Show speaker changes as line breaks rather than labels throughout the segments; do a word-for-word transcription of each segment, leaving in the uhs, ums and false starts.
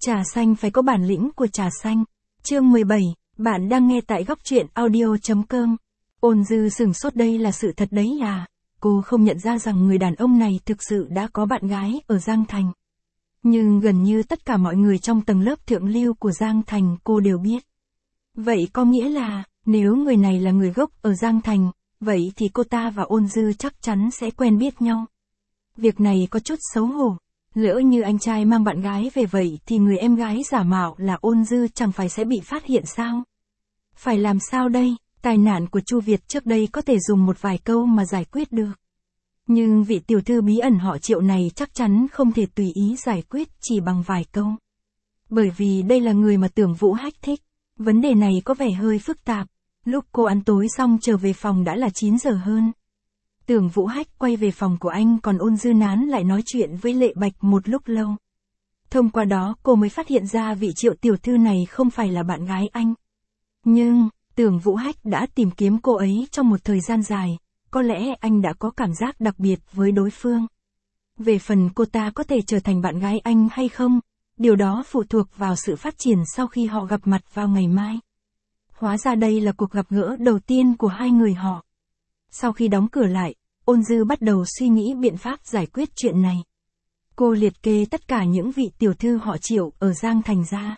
Trà xanh phải có bản lĩnh của trà xanh. Chương mười bảy, bạn đang nghe tại góc truyện audio chấm com. Ôn Dư sửng sốt, đây là sự thật đấy à? Cô không nhận ra rằng người đàn ông này thực sự đã có bạn gái ở Giang Thành. Nhưng gần như tất cả mọi người trong tầng lớp thượng lưu của Giang Thành cô đều biết. Vậy có nghĩa là, nếu người này là người gốc ở Giang Thành, vậy thì cô ta và Ôn Dư chắc chắn sẽ quen biết nhau. Việc này có chút xấu hổ. Lỡ như anh trai mang bạn gái về vậy thì người em gái giả mạo là Ôn Dư chẳng phải sẽ bị phát hiện sao? Phải làm sao đây? Tai nạn của Chu Việt trước đây có thể dùng một vài câu mà giải quyết được. Nhưng vị tiểu thư bí ẩn họ Triệu này chắc chắn không thể tùy ý giải quyết chỉ bằng vài câu. Bởi vì đây là người mà Tưởng Vũ Hách thích. Vấn đề này có vẻ hơi phức tạp. Lúc cô ăn tối xong trở về phòng đã là chín giờ hơn. Tưởng Vũ Hách quay về phòng của anh, còn Ôn Dư Nán lại nói chuyện với Lệ Bạch một lúc lâu. Thông qua đó cô mới phát hiện ra vị Triệu tiểu thư này không phải là bạn gái anh. Nhưng, Tưởng Vũ Hách đã tìm kiếm cô ấy trong một thời gian dài, có lẽ anh đã có cảm giác đặc biệt với đối phương. Về phần cô ta có thể trở thành bạn gái anh hay không, điều đó phụ thuộc vào sự phát triển sau khi họ gặp mặt vào ngày mai. Hóa ra đây là cuộc gặp gỡ đầu tiên của hai người họ. Sau khi đóng cửa lại, Ôn Dư bắt đầu suy nghĩ biện pháp giải quyết chuyện này. Cô liệt kê tất cả những vị tiểu thư họ Triệu ở Giang Thành ra.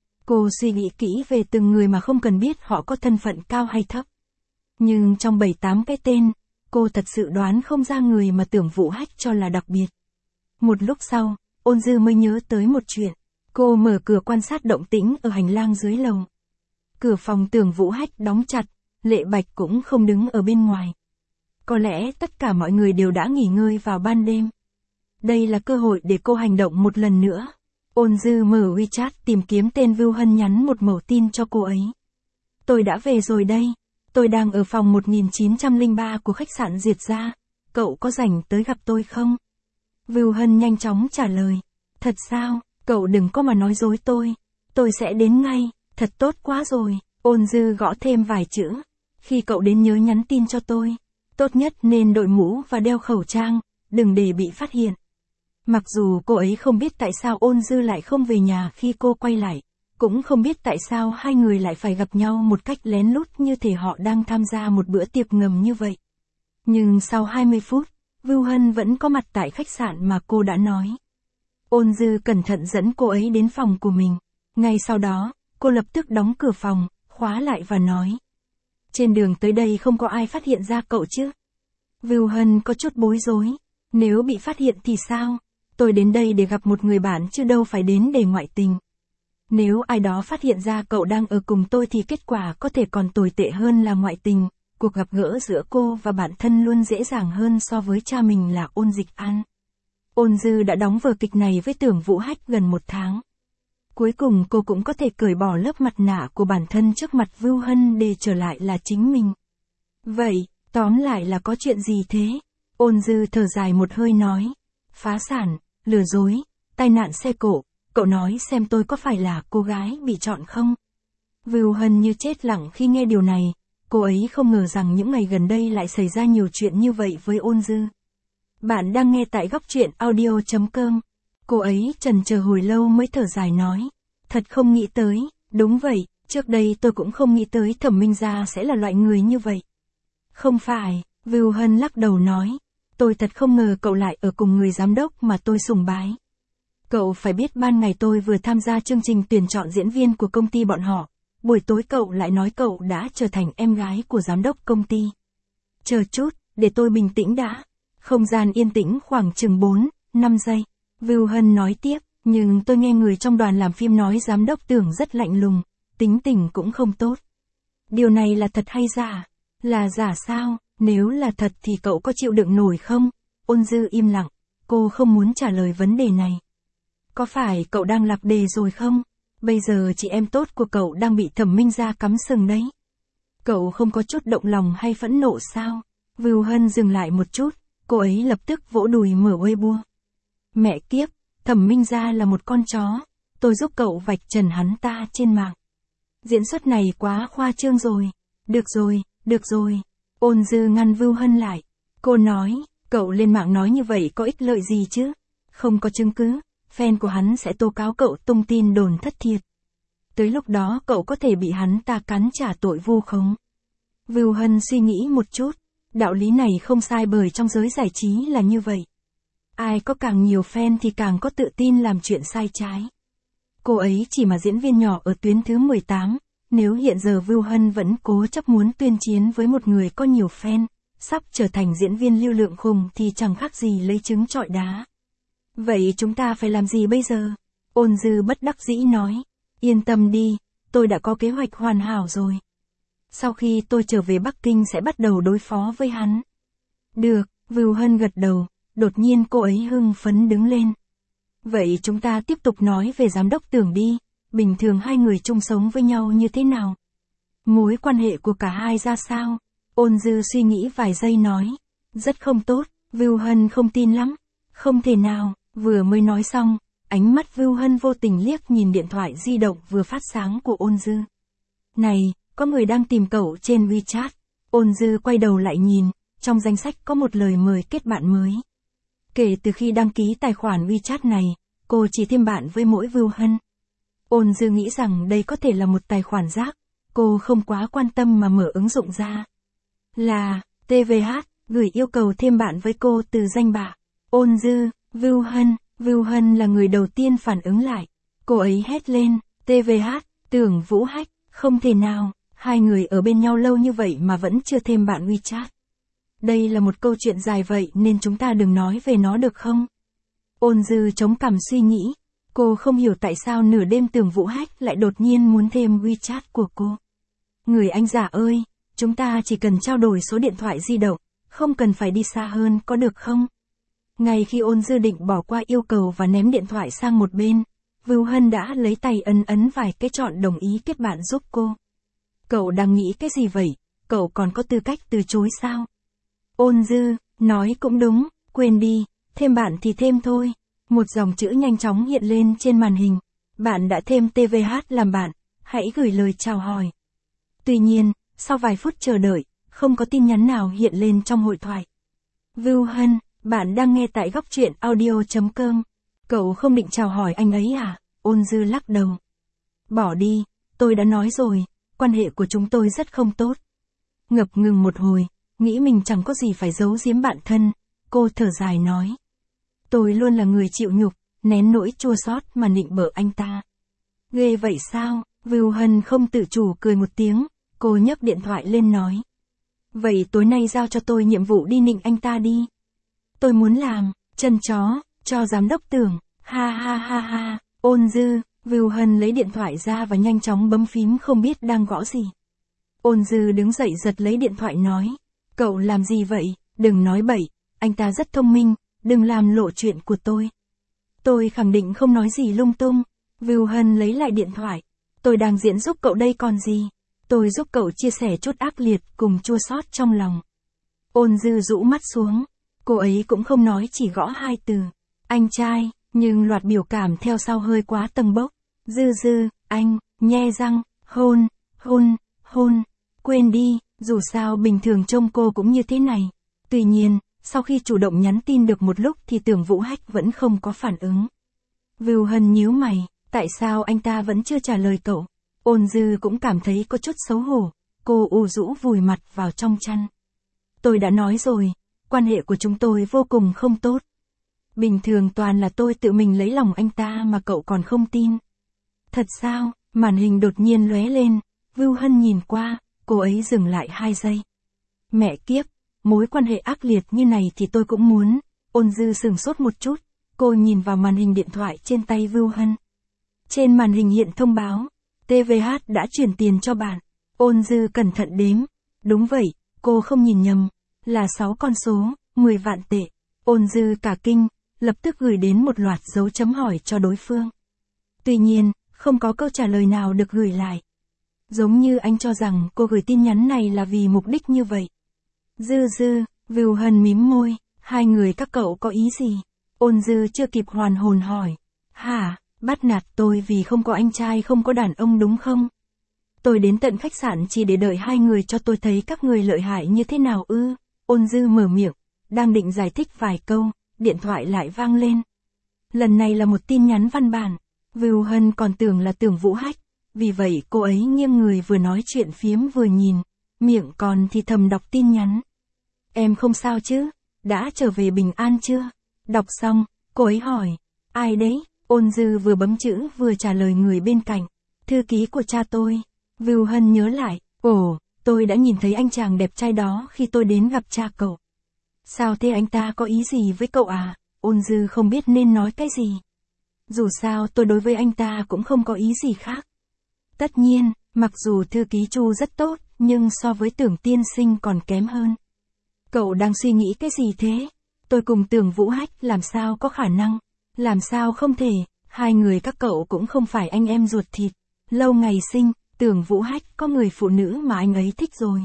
Cô suy nghĩ kỹ về từng người mà không cần biết họ có thân phận cao hay thấp. Nhưng trong bảy tám cái tên, cô thật sự đoán không ra người mà Tưởng Vũ Hách cho là đặc biệt. Một lúc sau, Ôn Dư mới nhớ tới một chuyện. Cô mở cửa quan sát động tĩnh ở hành lang dưới lầu. Cửa phòng Tưởng Vũ Hách đóng chặt, Lệ Bạch cũng không đứng ở bên ngoài. Có lẽ tất cả mọi người đều đã nghỉ ngơi vào ban đêm. Đây là cơ hội để cô hành động một lần nữa. Ôn Dư mở WeChat tìm kiếm tên Vưu Hân, nhắn một mẩu tin cho cô ấy. Tôi đã về rồi đây. Tôi đang ở phòng một nghìn chín trăm lẻ ba của khách sạn Diệt Gia. Cậu có rảnh tới gặp tôi không? Vưu Hân nhanh chóng trả lời. Thật sao? Cậu đừng có mà nói dối tôi. Tôi sẽ đến ngay. Thật tốt quá rồi. Ôn Dư gõ thêm vài chữ. Khi cậu đến nhớ nhắn tin cho tôi. Tốt nhất nên đội mũ và đeo khẩu trang, đừng để bị phát hiện. Mặc dù cô ấy không biết tại sao Ôn Dư lại không về nhà khi cô quay lại, cũng không biết tại sao hai người lại phải gặp nhau một cách lén lút như thể họ đang tham gia một bữa tiệc ngầm như vậy. Nhưng sau hai mươi phút, Vưu Hân vẫn có mặt tại khách sạn mà cô đã nói. Ôn Dư cẩn thận dẫn cô ấy đến phòng của mình. Ngay sau đó, cô lập tức đóng cửa phòng, khóa lại và nói. Trên đường tới đây không có ai phát hiện ra cậu chứ? Vưu Hân có chút bối rối. Nếu bị phát hiện thì sao? Tôi đến đây để gặp một người bạn chứ đâu phải đến để ngoại tình. Nếu ai đó phát hiện ra cậu đang ở cùng tôi thì kết quả có thể còn tồi tệ hơn là ngoại tình. Cuộc gặp gỡ giữa cô và bạn thân luôn dễ dàng hơn so với cha mình là Ôn Dịch An. Ôn Dư đã đóng vở kịch này với Tưởng Vũ Hách gần một tháng. Cuối cùng cô cũng có thể cởi bỏ lớp mặt nạ của bản thân trước mặt Vưu Hân để trở lại là chính mình. Vậy, tóm lại là có chuyện gì thế? Ôn Dư thở dài một hơi nói. Phá sản, lừa dối, tai nạn xe cộ, cậu nói xem tôi có phải là cô gái bị chọn không? Vưu Hân như chết lặng khi nghe điều này, cô ấy không ngờ rằng những ngày gần đây lại xảy ra nhiều chuyện như vậy với Ôn Dư. Bạn đang nghe tại góc truyện audio chấm com. Cô ấy chần chờ hồi lâu mới thở dài nói. Thật không nghĩ tới, đúng vậy, trước đây tôi cũng không nghĩ tới Thẩm Minh Gia sẽ là loại người như vậy. Không phải, Vưu Hân lắc đầu nói. Tôi thật không ngờ cậu lại ở cùng người giám đốc mà tôi sùng bái. Cậu phải biết ban ngày tôi vừa tham gia chương trình tuyển chọn diễn viên của công ty bọn họ. Buổi tối cậu lại nói cậu đã trở thành em gái của giám đốc công ty. Chờ chút, để tôi bình tĩnh đã. Không gian yên tĩnh khoảng chừng bốn, năm giây. Vưu Hân nói tiếp, nhưng tôi nghe người trong đoàn làm phim nói giám đốc Tưởng rất lạnh lùng, tính tình cũng không tốt. Điều này là thật hay giả? Là giả sao? Nếu là thật thì cậu có chịu đựng nổi không? Ôn Dư im lặng, cô không muốn trả lời vấn đề này. Có phải cậu đang lạc đề rồi không? Bây giờ chị em tốt của cậu đang bị Thẩm Minh Gia cắm sừng đấy. Cậu không có chút động lòng hay phẫn nộ sao? Vưu Hân dừng lại một chút, cô ấy lập tức vỗ đùi mở Weibo. Mẹ kiếp, Thẩm Minh Gia là một con chó, tôi giúp cậu vạch trần hắn ta trên mạng. Diễn xuất này quá khoa trương rồi. Được rồi, được rồi. Ôn Dư ngăn Vưu Hân lại. Cô nói, cậu lên mạng nói như vậy có ích lợi gì chứ? Không có chứng cứ, fan của hắn sẽ tố cáo cậu tung tin đồn thất thiệt. Tới lúc đó cậu có thể bị hắn ta cắn trả tội vu khống. Vưu Hân suy nghĩ một chút, đạo lý này không sai bởi trong giới giải trí là như vậy. Ai có càng nhiều fan thì càng có tự tin làm chuyện sai trái. Cô ấy chỉ mà diễn viên nhỏ ở tuyến thứ mười tám, nếu hiện giờ Vưu Hân vẫn cố chấp muốn tuyên chiến với một người có nhiều fan, sắp trở thành diễn viên lưu lượng khủng thì chẳng khác gì lấy trứng trọi đá. Vậy chúng ta phải làm gì bây giờ? Ôn Dư bất đắc dĩ nói. Yên tâm đi, tôi đã có kế hoạch hoàn hảo rồi. Sau khi tôi trở về Bắc Kinh sẽ bắt đầu đối phó với hắn. Được, Vưu Hân gật đầu, đột nhiên cô ấy hưng phấn đứng lên. Vậy chúng ta tiếp tục nói về giám đốc Tưởng đi, bình thường hai người chung sống với nhau như thế nào? Mối quan hệ của cả hai ra sao? Ôn Dư suy nghĩ vài giây nói. Rất không tốt, Vưu Hân không tin lắm. Không thể nào, vừa mới nói xong, ánh mắt Vưu Hân vô tình liếc nhìn điện thoại di động vừa phát sáng của Ôn Dư. Này, có người đang tìm cậu trên WeChat. Ôn Dư quay đầu lại nhìn, trong danh sách có một lời mời kết bạn mới. Kể từ khi đăng ký tài khoản WeChat này, cô chỉ thêm bạn với mỗi Vưu Hân. Ôn Dư nghĩ rằng đây có thể là một tài khoản rác, cô không quá quan tâm mà mở ứng dụng ra. Là, tê vê hát, gửi yêu cầu thêm bạn với cô từ danh bạ. Ôn Dư, Vưu Hân, Vưu Hân là người đầu tiên phản ứng lại. Cô ấy hét lên, tê vê hát, Tưởng Vũ Hách, không thể nào, hai người ở bên nhau lâu như vậy mà vẫn chưa thêm bạn WeChat. Đây là một câu chuyện dài vậy nên chúng ta đừng nói về nó được không? Ôn Dư chống cằm suy nghĩ, cô không hiểu tại sao nửa đêm Tưởng Vũ Hách lại đột nhiên muốn thêm WeChat của cô. Người anh già ơi, chúng ta chỉ cần trao đổi số điện thoại di động, không cần phải đi xa hơn có được không? Ngay khi Ôn Dư định bỏ qua yêu cầu và ném điện thoại sang một bên, Vưu Hân đã lấy tay ấn ấn vài cái chọn đồng ý kết bạn giúp cô. Cậu đang nghĩ cái gì vậy? Cậu còn có tư cách từ chối sao? Ôn Dư, nói cũng đúng, quên đi, thêm bạn thì thêm thôi. Một dòng chữ nhanh chóng hiện lên trên màn hình. Bạn đã thêm tê vê hát làm bạn, hãy gửi lời chào hỏi. Tuy nhiên, sau vài phút chờ đợi, không có tin nhắn nào hiện lên trong hội thoại. Vưu Hân, bạn đang nghe tại góc truyện audio chấm com. Cậu không định chào hỏi anh ấy à? Ôn Dư lắc đầu. Bỏ đi, tôi đã nói rồi, quan hệ của chúng tôi rất không tốt. Ngập ngừng một hồi, nghĩ mình chẳng có gì phải giấu giếm bạn thân, cô thở dài nói. Tôi luôn là người chịu nhục, nén nỗi chua xót mà nịnh bợ anh ta. Ghê vậy sao? Vưu Hân không tự chủ cười một tiếng, cô nhấc điện thoại lên nói. Vậy tối nay giao cho tôi nhiệm vụ đi nịnh anh ta đi. Tôi muốn làm, chân chó, cho giám đốc Tưởng, ha ha ha ha, Ôn Dư, Vưu Hân lấy điện thoại ra và nhanh chóng bấm phím không biết đang gõ gì. Ôn Dư đứng dậy giật lấy điện thoại nói. Cậu làm gì vậy? Đừng nói bậy, anh ta rất thông minh, đừng làm lộ chuyện của tôi. Tôi khẳng định không nói gì lung tung. Vưu Hân lấy lại điện thoại. Tôi đang diễn giúp cậu đây còn gì. Tôi giúp cậu chia sẻ chút ác liệt cùng chua xót trong lòng. Ôn Dư rũ mắt xuống. Cô ấy cũng không nói chỉ gõ hai từ. Anh trai, nhưng loạt biểu cảm theo sau hơi quá tầng bốc. Dư dư, anh, nhe răng, hôn, hôn, hôn. Quên đi, dù sao bình thường trông cô cũng như thế này. Tuy nhiên, sau khi chủ động nhắn tin được một lúc thì Tưởng Vũ Hách vẫn không có phản ứng. Vưu Hân nhíu mày, tại sao anh ta vẫn chưa trả lời cậu? Ôn Dư cũng cảm thấy có chút xấu hổ, cô u rũ vùi mặt vào trong chăn. Tôi đã nói rồi, quan hệ của chúng tôi vô cùng không tốt. Bình thường toàn là tôi tự mình lấy lòng anh ta mà cậu còn không tin. Thật sao? Màn hình đột nhiên lóe lên, Vưu Hân nhìn qua, cô ấy dừng lại hai giây. Mẹ kiếp, mối quan hệ ác liệt như này thì tôi cũng muốn. Ôn Dư sửng sốt một chút, cô nhìn vào màn hình điện thoại trên tay Vưu Hân. Trên màn hình hiện thông báo, tê vê hát đã chuyển tiền cho bạn. Ôn Dư cẩn thận đếm. Đúng vậy, cô không nhìn nhầm, là sáu con số, mười vạn tệ. Ôn Dư cả kinh, lập tức gửi đến một loạt dấu chấm hỏi cho đối phương. Tuy nhiên, không có câu trả lời nào được gửi lại. Giống như anh cho rằng cô gửi tin nhắn này là vì mục đích như vậy. Dư Dư, Vưu Hân mím môi, hai người các cậu có ý gì? Ôn Dư chưa kịp hoàn hồn hỏi. Hả, bắt nạt tôi vì không có anh trai không có đàn ông đúng không? Tôi đến tận khách sạn chỉ để đợi hai người cho tôi thấy các người lợi hại như thế nào ư? Ôn Dư mở miệng, đang định giải thích vài câu, điện thoại lại vang lên. Lần này là một tin nhắn văn bản. Vưu Hân còn tưởng là Tưởng Vũ Hách, vì vậy cô ấy nghiêng người vừa nói chuyện phiếm vừa nhìn, miệng còn thì thầm đọc tin nhắn. Em không sao chứ? Đã trở về bình an chưa? Đọc xong, cô ấy hỏi. Ai đấy? Ôn Dư vừa bấm chữ vừa trả lời người bên cạnh. Thư ký của cha tôi. Vưu Hân nhớ lại. Ồ, tôi đã nhìn thấy anh chàng đẹp trai đó khi tôi đến gặp cha cậu. Sao thế, anh ta có ý gì với cậu à? Ôn Dư không biết nên nói cái gì. Dù sao tôi đối với anh ta cũng không có ý gì khác. Tất nhiên, mặc dù thư ký Chu rất tốt, nhưng so với Tưởng tiên sinh còn kém hơn. Cậu đang suy nghĩ cái gì thế? Tôi cùng Tưởng Vũ Hách làm sao có khả năng? Làm sao không thể? Hai người các cậu cũng không phải anh em ruột thịt. Lâu ngày sinh, Tưởng Vũ Hách có người phụ nữ mà anh ấy thích rồi.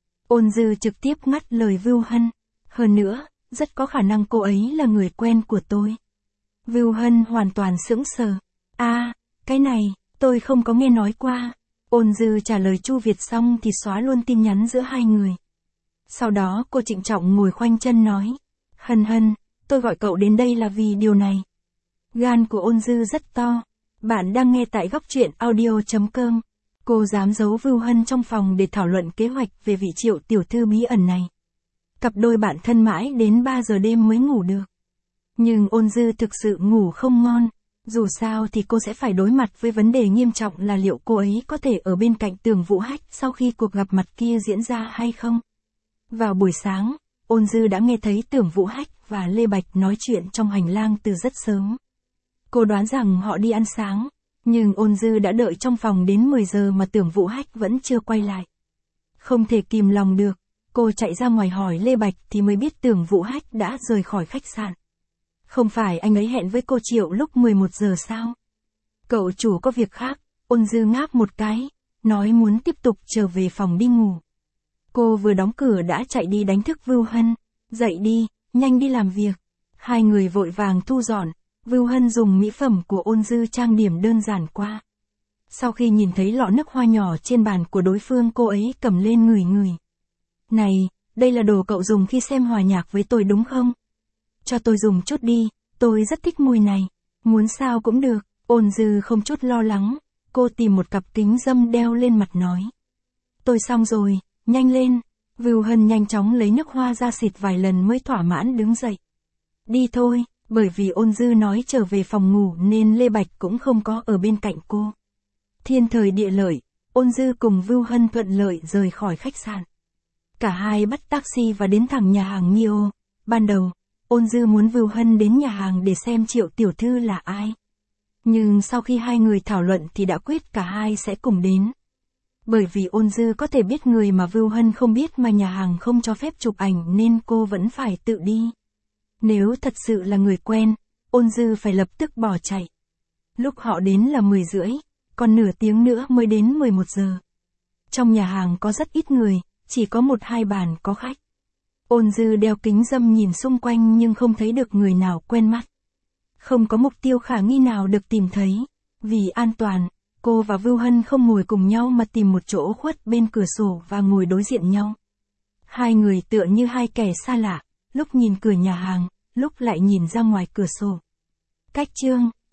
Ôn Dư trực tiếp ngắt lời Vưu Hân. Hơn nữa, rất có khả năng cô ấy là người quen của tôi. Vưu Hân hoàn toàn sững sờ. À, cái này, tôi không có nghe nói qua. Ôn Dư trả lời Chu Việt xong thì xóa luôn tin nhắn giữa hai người. Sau đó cô trịnh trọng ngồi khoanh chân nói. Hân Hân, tôi gọi cậu đến đây là vì điều này. Gan của Ôn Dư rất to. Bạn đang nghe tại góc truyện audio.com. Cô dám giấu Vưu Hân trong phòng để thảo luận kế hoạch về vị Triệu tiểu thư bí ẩn này. Cặp đôi bạn thân mãi đến ba giờ đêm mới ngủ được. Nhưng Ôn Dư thực sự ngủ không ngon. Dù sao thì cô sẽ phải đối mặt với vấn đề nghiêm trọng là liệu cô ấy có thể ở bên cạnh Tưởng Vũ Hách sau khi cuộc gặp mặt kia diễn ra hay không. Vào buổi sáng, Ôn Dư đã nghe thấy Tưởng Vũ Hách và Lê Bạch nói chuyện trong hành lang từ rất sớm. Cô đoán rằng họ đi ăn sáng, nhưng Ôn Dư đã đợi trong phòng đến mười giờ mà Tưởng Vũ Hách vẫn chưa quay lại. Không thể kìm lòng được, cô chạy ra ngoài hỏi Lê Bạch thì mới biết Tưởng Vũ Hách đã rời khỏi khách sạn. Không phải anh ấy hẹn với cô Triệu lúc mười một giờ sao? Cậu chủ có việc khác. Ôn Dư ngáp một cái, nói muốn tiếp tục trở về phòng đi ngủ. Cô vừa đóng cửa đã chạy đi đánh thức Vưu Hân. Dậy đi, nhanh đi làm việc. Hai người vội vàng thu dọn. Vưu Hân dùng mỹ phẩm của Ôn Dư trang điểm đơn giản qua. Sau khi nhìn thấy lọ nước hoa nhỏ trên bàn của đối phương, cô ấy cầm lên ngửi ngửi. Này, đây là đồ cậu dùng khi xem hòa nhạc với tôi đúng không? Cho tôi dùng chút đi, tôi rất thích mùi này. Muốn sao cũng được. Ôn Dư không chút lo lắng. Cô tìm một cặp kính râm đeo lên mặt nói. Tôi xong rồi, nhanh lên. Vưu Hân nhanh chóng lấy nước hoa ra xịt vài lần mới thỏa mãn đứng dậy. Đi thôi, bởi vì Ôn Dư nói trở về phòng ngủ nên Lê Bạch cũng không có ở bên cạnh cô. Thiên thời địa lợi, Ôn Dư cùng Vưu Hân thuận lợi rời khỏi khách sạn. Cả hai bắt taxi và đến thẳng nhà hàng Mio. Ban đầu, Ôn Dư muốn Vưu Hân đến nhà hàng để xem Triệu tiểu thư là ai. Nhưng sau khi hai người thảo luận thì đã quyết cả hai sẽ cùng đến. Bởi vì Ôn Dư có thể biết người mà Vưu Hân không biết mà nhà hàng không cho phép chụp ảnh nên cô vẫn phải tự đi. Nếu thật sự là người quen, Ôn Dư phải lập tức bỏ chạy. Lúc họ đến là mười rưỡi, còn nửa tiếng nữa mới đến mười một giờ. Trong nhà hàng có rất ít người, chỉ có một hai bàn có khách. Ôn Dư đeo kính râm nhìn xung quanh nhưng không thấy được người nào quen mắt. Không có mục tiêu khả nghi nào được tìm thấy. Vì an toàn, cô và Vưu Hân không ngồi cùng nhau mà tìm một chỗ khuất bên cửa sổ và ngồi đối diện nhau. Hai người tựa như hai kẻ xa lạ, lúc nhìn cửa nhà hàng, lúc lại nhìn ra ngoài cửa sổ. Cách chương